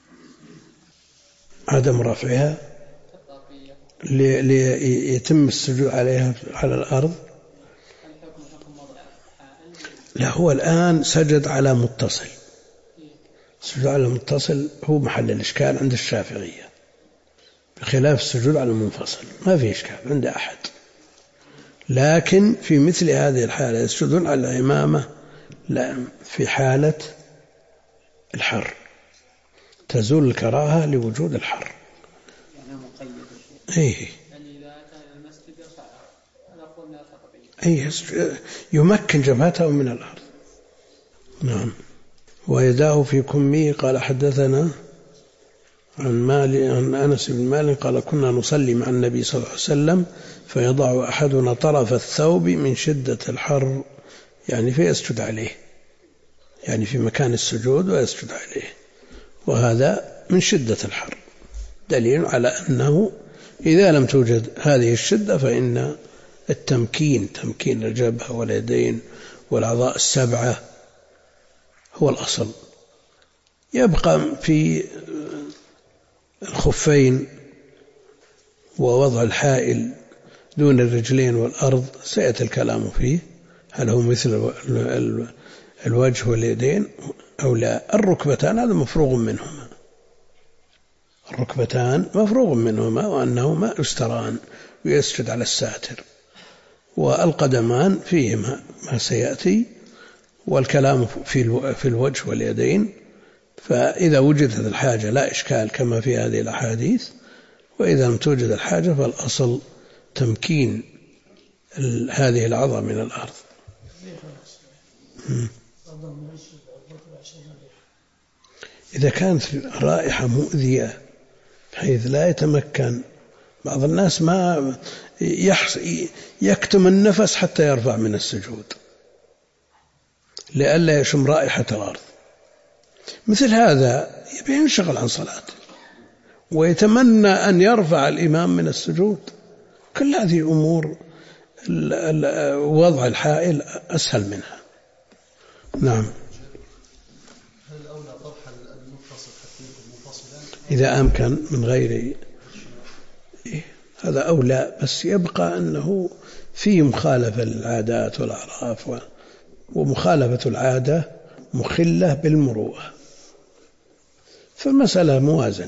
ولا عدم رفعها ليتم السجود عليها على الأرض؟ لا، هو الآن سجد على متصل. السجود على المتصل هو محل الإشكال عند الشافعية، بخلاف السجود على المنفصل ما في إشكال عند أحد. لكن في مثل هذه الحالة يسجدون على العمامة في حالة الحر، تزول الكراهة لوجود الحر. يعني مقيد. إيه. يعني إذا أتى المسجد يرفعها، هذا قلنا إيه، يمكن جبهته من الأرض. نعم. ويداه في كمه. قال حدثنا عن أنس بن مالك قال كنا نصلي مع النبي صلى الله عليه وسلم فيضع أحدنا طرف الثوب من شدة الحر، يعني فيسجد عليه، يعني في مكان السجود ويسجد عليه، وهذا من شدة الحر، دليل على أنه إذا لم توجد هذه الشدة فإن التمكين، تمكين الجبهة واليدين والأعضاء السبعة هو الأصل. يبقى في الخفين ووضع الحائل دون الرجلين والأرض سيأتي الكلام فيه، هل هو مثل الوجه واليدين أو لا. الركبتان هذا مفروغ منهما، الركبتان مفروغ منهما وأنهما يستران ويسجد على الساتر، والقدمان فيهما ما سيأتي، والكلام في الوجه واليدين. فإذا وجدت الحاجة لا إشكال كما في هذه الأحاديث، وإذا لم توجد الحاجة فالأصل تمكين هذه العظام من الأرض. إذا كانت رائحة مؤذية بحيث لا يتمكن، بعض الناس ما يكتم النفس حتى يرفع من السجود لئلا يشم رائحة الأرض، مثل هذا يبي ينشغل عن صلاته ويتمنى أن يرفع الإمام من السجود. كل هذه أمور وضع الحائل أسهل منها. نعم. هل الأولى طرح المنفصل حتى يكون منفصلا إذا أمكن من غير هذا أولى، بس يبقى أنه في مخالفة للعادات والأعراف، ومخالفة العادة مخلة بالمروءة، فالمسألة موازنة.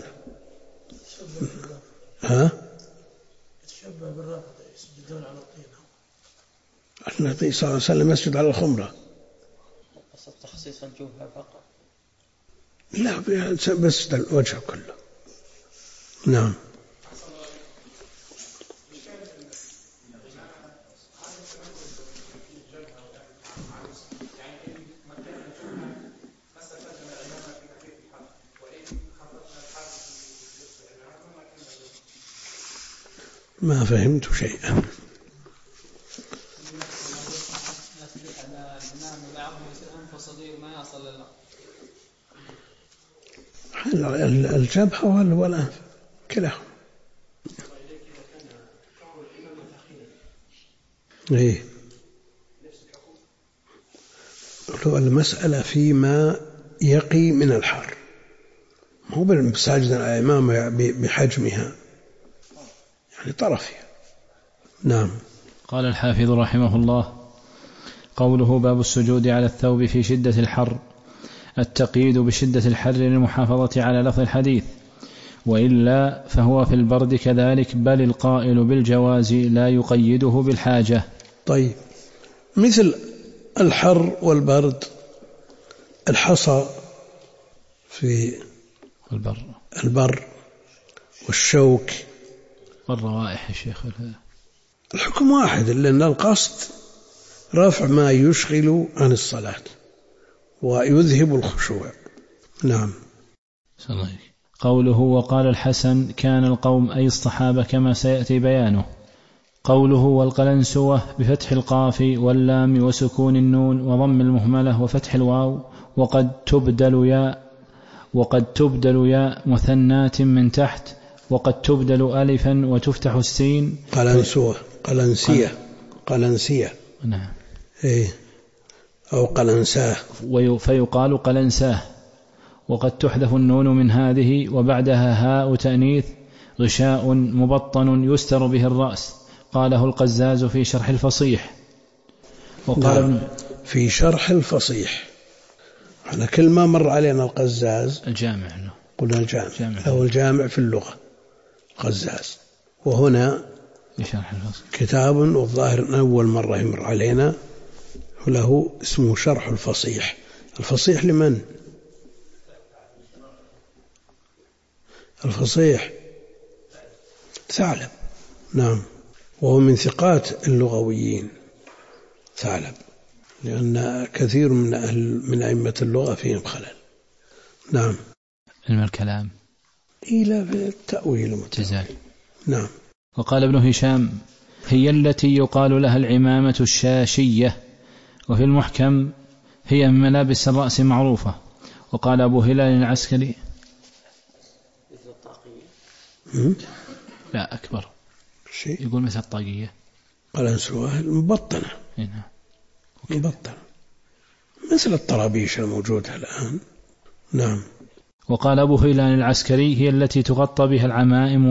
يتشبه بالرافضة يسجدون على الطين. النبي صلى الله عليه وسلم يسجد على الخمرة. تخصيص الجبهة فقط؟ لا، بس الوجه كله. نعم. ما فهمت شيئا. الجبهة والأنف كلاهما. إيه، المسألة فيما يقي من الحر، مو بالمساجد الأمامة بحجمها، يعني طرفها. نعم. قال الحافظ رحمه الله: قوله باب السجود على الثوب في شدة الحر، التقييد بشدة الحر للمحافظة على لفظ الحديث، وإلا فهو في البرد كذلك، بل القائل بالجواز لا يقيده بالحاجة. طيب، مثل الحر والبرد، الحصى في البر والشوك والروائح يا شيخ، الحكم واحد، لأن القصد رفع ما يشغل عن الصلاة ويذهب الخشوع. نعم. قوله وقال الحسن كان القوم أي الصحابة كما سيأتي بيانه. قوله والقلنسوة بفتح القاف واللام وسكون النون وضم المهملة وفتح الواو وقد تبدل ياء مثنات من تحت وقد تبدل ألفا وتفتح السين. قلنسية نعم. إيه أو قلنساه فيقال قلنساه. وقد تحذف النون من هذه وبعدها هاء تأنيث غشاء مبطن يستر به الرأس. قاله القزاز في شرح الفصيح. وقال في شرح الفصيح على كل ما مر علينا القزاز الجامع، قلنا الجامع أو الجامع في اللغة قزاز، وهنا كتاب والظاهر أول مرة يمر علينا له اسمه شرح الفصيح. الفصيح لمن؟ الفصيح ثعلب. نعم. وهو من ثقات اللغويين ثعلب، لأن كثير من أئمة اللغة فيهم خلل. نعم. علم الكلام إلى التأويل والتزال. نعم. وقال ابن هشام هي التي يقال لها العمامة الشاشية، وفي المحكم هي من ملابس الرأس معروفة. وقال أبو هلال العسكري لا أكبر شيء يقول مثل الطاقية قلنسوة مبطنة. مبطنة مثل الطرابيش الموجودة الآن. نعم. وقال أبو هلال العسكري هي التي تغطى بها العمائم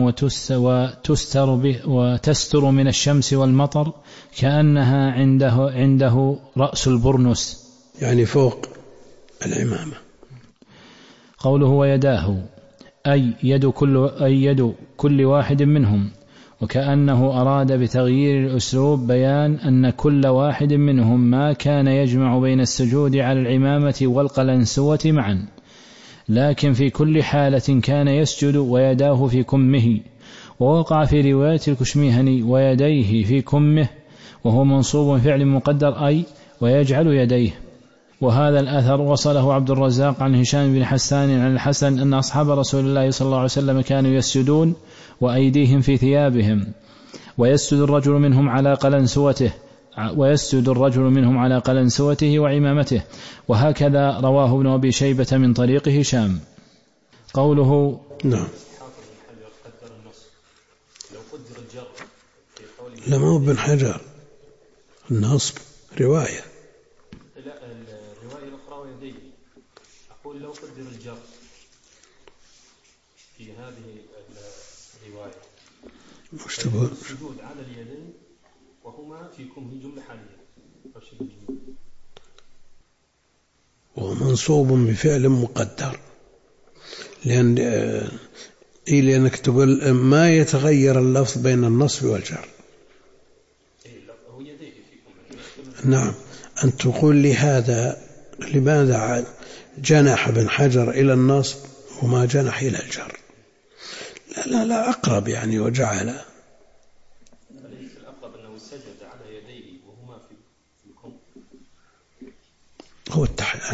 وتستر من الشمس والمطر كأنها عنده رأس البرنس، يعني فوق العمامة. قوله ويداه أي يد كل واحد منهم، وكأنه أراد بتغيير الأسلوب بيان أن كل واحد منهم ما كان يجمع بين السجود على العمامة والقلنسوة معا، لكن في كل حالة كان يسجد ويداه في كمه. ووقع في رواية الكشميهني ويديه في كمه، وهو منصوب فعل مقدر أي ويجعل يديه. وهذا الأثر وصله عبد الرزاق عن هشام بن حسان عن الحسن أن أصحاب رسول الله صلى الله عليه وسلم كانوا يسجدون وأيديهم في ثيابهم، ويسجد الرجل منهم على قلنسوته وعمامته. وهكذا رواه ابن أبي شيبة من طريق هشام. قوله نعم. لما هو ابن حجر النصب رواية. لا الرواية الأخرى ويديه. أقول لو قدر الجر في هذه الرواية السجود على اليدين وهما في كمه جملة حالية ومنصوب بفعل مقدر، لأنك تقول ما يتغير اللفظ بين النصب والجر. نعم. أن تقول لي هذا لماذا جنح ابن حجر إلى النصب وما جنح إلى الجر؟ لا أقرب يعني وجعل الأقرب أنه سجد على يديه وهما في الكم. هو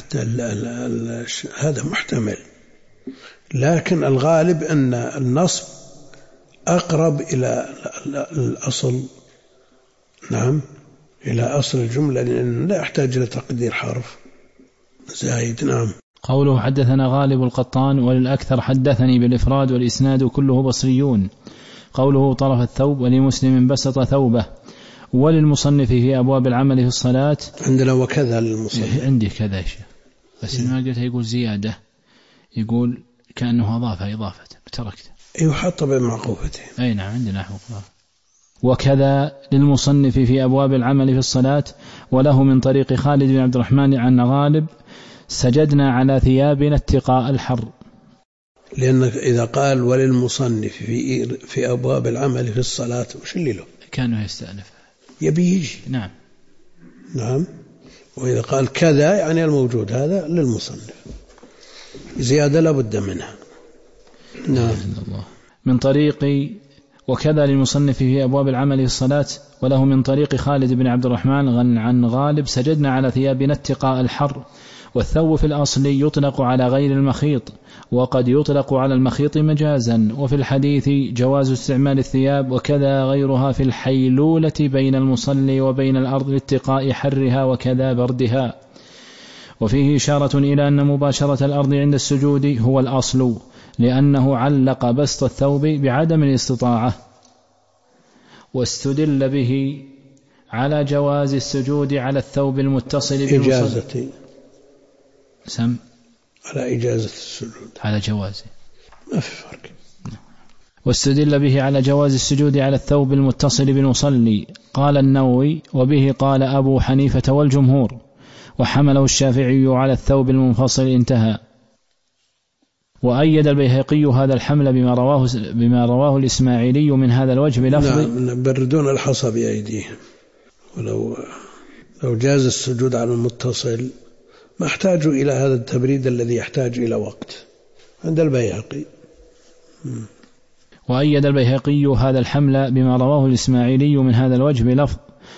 هذا محتمل، لكن الغالب أن النصب أقرب إلى الأصل. نعم، إلى أصل الجملة، لأنه لا يحتاج إلى تقدير حرف زايد. نعم. قوله حدثنا غالب القطان وللأكثر حدثني بالإفراد والإسناد كله بصريون. قوله طرف الثوب ولمسلم بسط ثوبه. وللمصنف في أبواب العمل في الصلاة عندنا وكذا للمصنف عندي كذا شيء بس ما قلت يقول زيادة، يقول كأنه أضافة إضافة تركت يحط بمعقوفته. أي نعم عندنا نحو. وكذا للمصنف في أبواب العمل في الصلاة. وله من طريق خالد بن عبد الرحمن عن غالب سجدنا على ثيابنا اتقاء الحر. لأن إذا قال وللمصنف في أبواب العمل في الصلاة وش اللي له؟ كانوا يستأنف يبي يجي. نعم. نعم. وإذا قال كذا يعني الموجود هذا للمصنف، زيادة لابد منها. نعم. من طريق وكذا للمصنف في أبواب العمل في الصلاة. وله من طريق خالد بن عبد الرحمن عن غالب: سجدنا على ثيابنا اتقاء الحر. والثوب في الأصل يطلق على غير المخيط، وقد يطلق على المخيط مجازا. وفي الحديث جواز استعمال الثياب وكذا غيرها في الحيلولة بين المصلي وبين الأرض لاتقاء حرها وكذا بردها. وفيه إشارة إلى أن مباشرة الأرض عند السجود هو الأصل، لأنه علق بسط الثوب بعدم الاستطاعة. واستدل به على جواز السجود على الثوب المتصل إجازة سم على إجازة السجود، على جواز ما في فرق. واستدل به على جواز السجود على الثوب المتصل بالمصلي. قال النووي: وبه قال أبو حنيفة والجمهور، وحمله الشافعي على الثوب المنفصل. انتهى. وأيد البيهقي هذا الحمل بما رواه الإسماعيلي من هذا الوجه بلفظ: نعم، بردون الحصى بأيديهم. ولو جاز السجود على المتصل ما احتاجوا إلى هذا التبريد الذي يحتاج إلى وقت عند البيهقي. وأيد البيهقي هذا الحمل بما رواه الإسماعيلي من هذا الوجه بلفظ: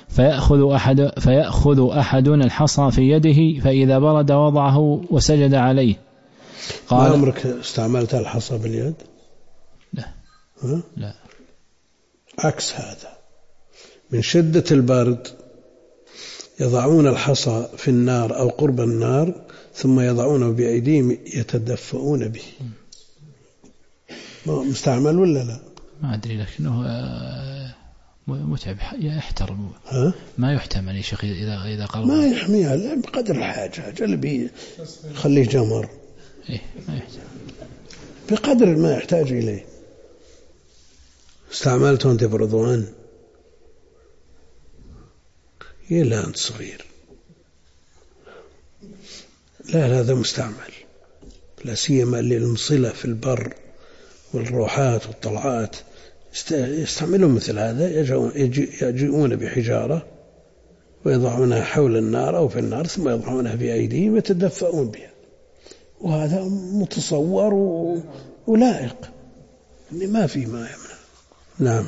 فيأخذ أحدنا الحصى في يده فإذا برد وضعه وسجد عليه. قال: ما عمرك استعملت الحصى باليد؟ لا. لا، عكس هذا، من شدة البرد يضعون الحصى في النار أو قرب النار ثم يضعونه بأيديهم يتدفؤون به. مستعمل ولا لا؟ ما أدري، لكنه متعب، يحتر. ما يحتمل يا شيخ إذا قرب، ما يحميها بقدر الحاجة. جلبي خليه جمر، ما يحتاج بقدر ما يحتاج إليه. استعملته أنت برضوان؟ لا، أنت صغير. لا، هذا مستعمل، لا سيما للمصلة في البر والروحات والطلعات يستعملون مثل هذا. يجيئون بحجارة ويضعونها حول النار أو في النار ثم يضعونها بأيديهم يتدفؤون بها، وهذا متصور ولائق، ما في ما يمنع. نعم.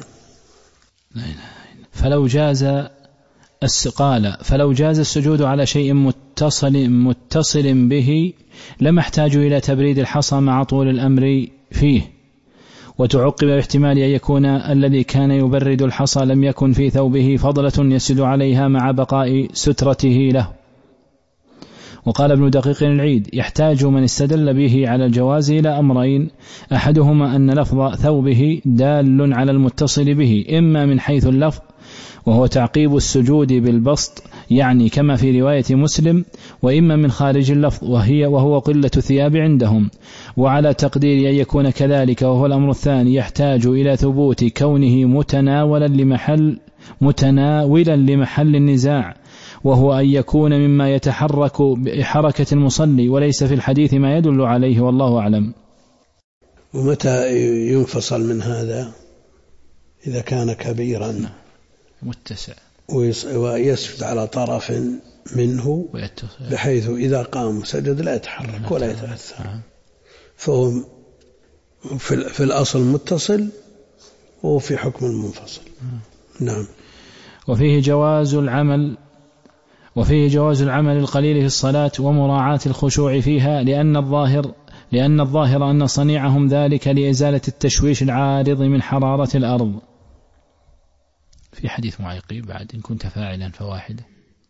فلو جاز السجود على شيء متصل به لما احتاجوا إلى تبريد الحصى مع طول الأمر فيه. وتعقب باحتمال أن يكون الذي كان يبرد الحصى لم يكن في ثوبه فضلة يسد عليها مع بقاء سترته له. وقال ابن دقيق العيد: يحتاج من استدل به على الجواز إلى أمرين: أحدهما أن لفظ ثوبه دال على المتصل به، إما من حيث اللفظ وهو تعقيب السجود بالبسط يعني كما في رواية مسلم، وإما من خارج اللفظ وهو قلة الثياب عندهم. وعلى تقدير أن يكون كذلك، وهو الأمر الثاني، يحتاج إلى ثبوت كونه متناولا لمحل النزاع، وهو أن يكون مما يتحرك بحركة المصلي، وليس في الحديث ما يدل عليه، والله أعلم. ومتى ينفصل من هذا؟ إذا كان كبيرا متسع ويسجد على طرف منه بحيث إذا قام سجد لا يتحرك ولا يتأثر، فهو في الأصل متصل وفي حكم المنفصل. نعم. وفيه جواز العمل القليل في الصلاة ومراعاة الخشوع فيها، لأن الظاهر أن صنيعهم ذلك لإزالة التشويش العارض من حرارة الأرض. في حديث معيقي بعد: إن كنت فاعلا فواحدة.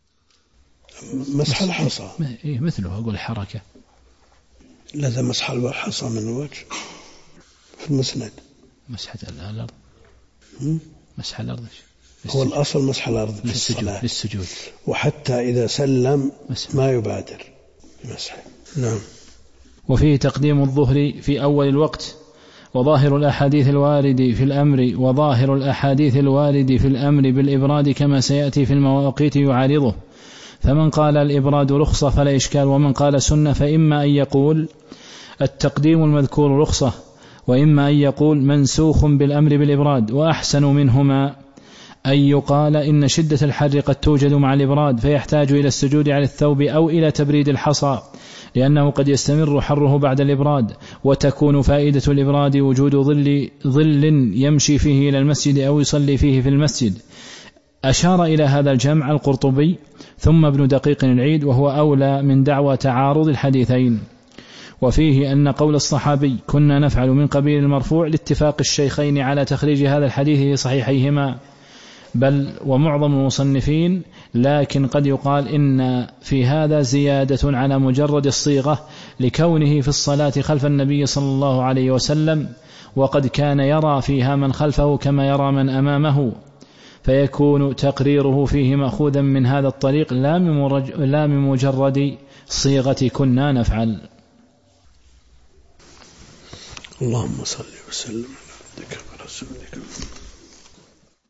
مسح الحصى مثله، أقول حركة. لا، مسح الحصى من الوجه في المسند. مسح الأرض. مسح الأرض هو الأصل مسح الأرض في الصلاة للسجود، وحتى إذا سلم ما يبادر بمسحه. نعم. وفيه تقديم الظهر في أول الوقت، وظاهر الأحاديث الوارد في الأمر بالإبراد كما سيأتي في المواقيت يعارضه. فمن قال الإبراد رخصة فلا إشكال، ومن قال سنة فإما أن يقول التقديم المذكور رخصة، وإما أن يقول منسوخ بالأمر بالإبراد. وأحسن منهما أن يقال إن شدة الحر قد توجد مع الإبراد فيحتاج إلى السجود على الثوب أو إلى تبريد الحصى، لأنه قد يستمر حره بعد الإبراد، وتكون فائدة الإبراد وجود ظل يمشي فيه إلى المسجد أو يصلي فيه في المسجد. أشار إلى هذا الجمع القرطبي ثم ابن دقيق العيد، وهو أولى من دعوى تعارض الحديثين. وفيه أن قول الصحابي كنا نفعل من قبيل المرفوع لاتفاق الشيخين على تخريج هذا الحديث في صحيحيهما بل ومعظم المصنفين، لكن قد يقال إن في هذا زيادة على مجرد الصيغة لكونه في الصلاة خلف النبي صلى الله عليه وسلم، وقد كان يرى فيها من خلفه كما يرى من أمامه، فيكون تقريره فيه مأخوذا من هذا الطريق لا من مجرد صيغة كنا نفعل. اللهم صل وسلم على عبدك ورسولك